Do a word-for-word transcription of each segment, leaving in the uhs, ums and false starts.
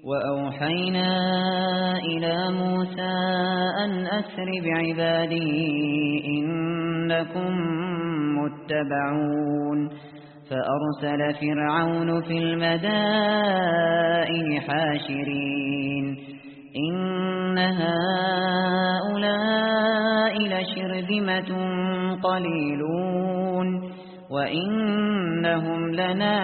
وأوحينا إلى موسى أن أسر بعبادي إنكم متبعون فأرسل فرعون في المدائن حاشرين إن هؤلاء لشرذمة قليلون وإنهم لنا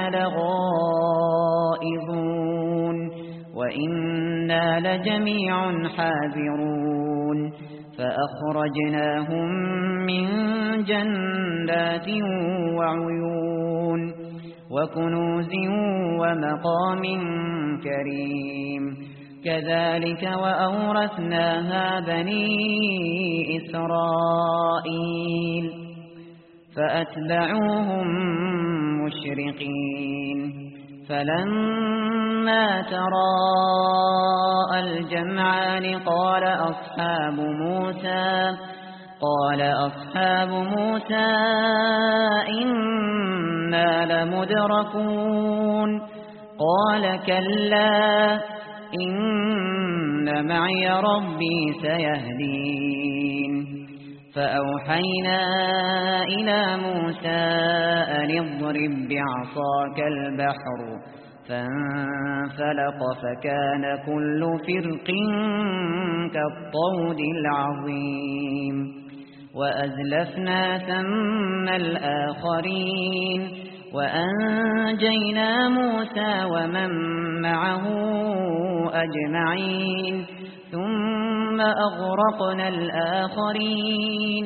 لغائظون وإنا لجميع حاذرون فأخرجناهم من جنات وعيون وكنوز ومقام كريم كذلك وأورثناها بني إسرائيل فأتبعوهم مشرقين فلما تراءى الجمعان قال أصحاب موسى قال أصحاب موسى إنا لمدركون قال كلا إن معي ربي سيهدين فأوحينا إلى موسى أن اضرب بعصاك البحر فانفلق فكان كل فرق كالطود العظيم وأزلفنا ثم الآخرين وأنجينا موسى ومن معه أجمعين ثم أغرقنا الآخرين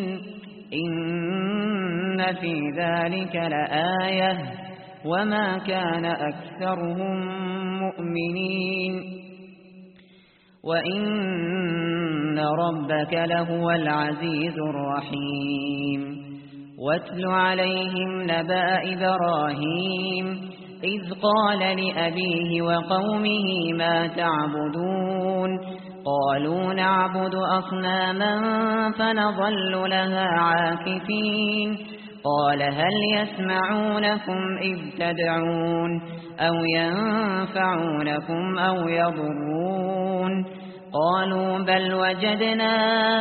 إن في ذلك لآية وما كان أكثرهم مؤمنين وإن ربك لهو العزيز الرحيم واتل عليهم نبأ إبراهيم إذ قال لأبيه وقومه ما تعبدون قالوا نعبد أصناما فنظل لها عاكفين قال هل يسمعونكم إذ تدعون أو ينفعونكم أو يضرون قالوا بل وجدنا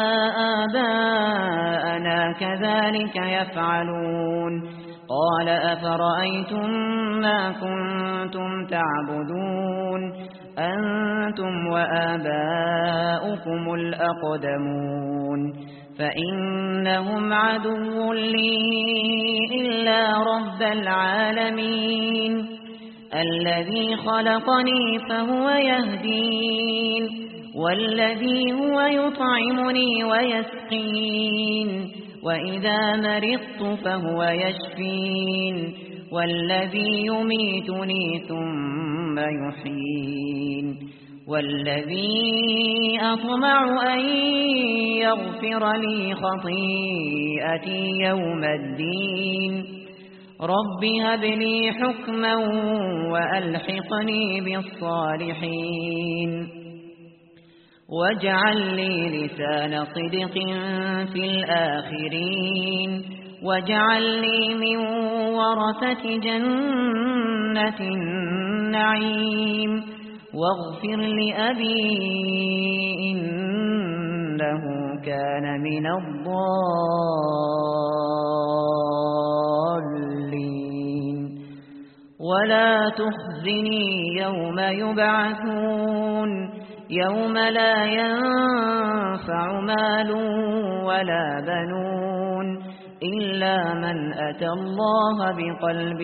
آباءنا كذلك يفعلون قال أفرأيتم ما كنتم تعبدون أنتم وآباؤكم الأقدمون فإنهم عدو لي إلا رب العالمين الذي خلقني فهو يهدين والذي هو يطعمني ويسقين وإذا مرضت فهو يشفين والذي يميتني ثم يحيين والذي أطمع أن يغفر لي خطيئتي يوم الدين رب هب لي حكما وألحقني بالصالحين واجعل لي لسان صدق في الآخرين واجعل لي من ورثة جنة النعيم واغفر لأبي إنه كان من الضالين ولا تخزني يوم يبعثون يوم لا ينفع مال ولا بنون إلا من أتى الله بقلب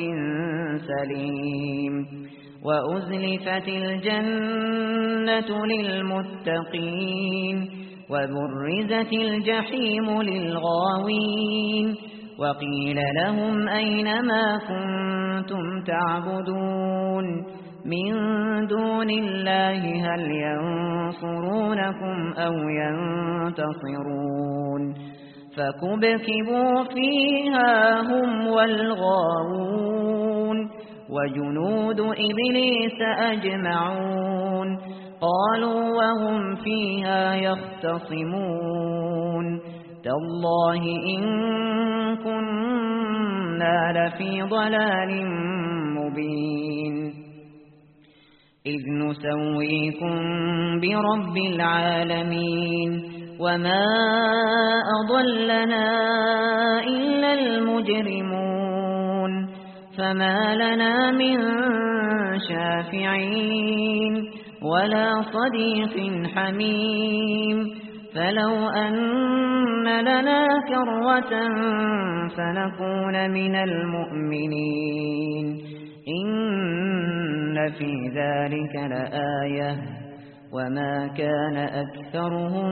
سليم وأزلفت الجنة للمتقين وبرزت الجحيم للغاوين وقيل لهم أين ما كنتم تعبدون من دون الله هل ينصرونكم أو ينتصرون فكبكبوا فيها هم والغاوون وجنود إبليس أجمعون قالوا وهم فيها يختصمون تالله إن كنا لفي ضلال مبين إذ نسويكم برب العالمين وما أضلنا إلا المجرمون فما لنا من شافعين ولا صديق حميم فلو أن لنا كرة فنكون من المؤمنين إن في ذلك لآية وما كان أكثرهم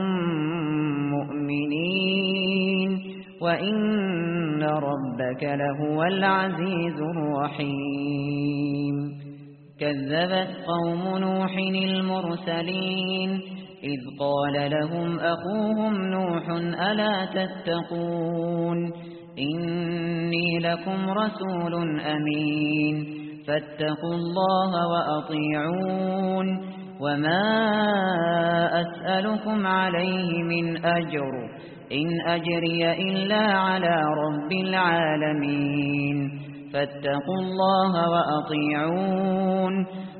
مؤمنين وإن ربك لهو العزيز الرحيم كذبت قوم نوح المرسلين إذ قال لهم أخوهم نوح ألا تتقون إني لكم رسول أمين فاتقوا الله وأطيعون وما أسألكم عليه من أجر إن أجري إلا على رب العالمين فاتقوا الله وأطيعون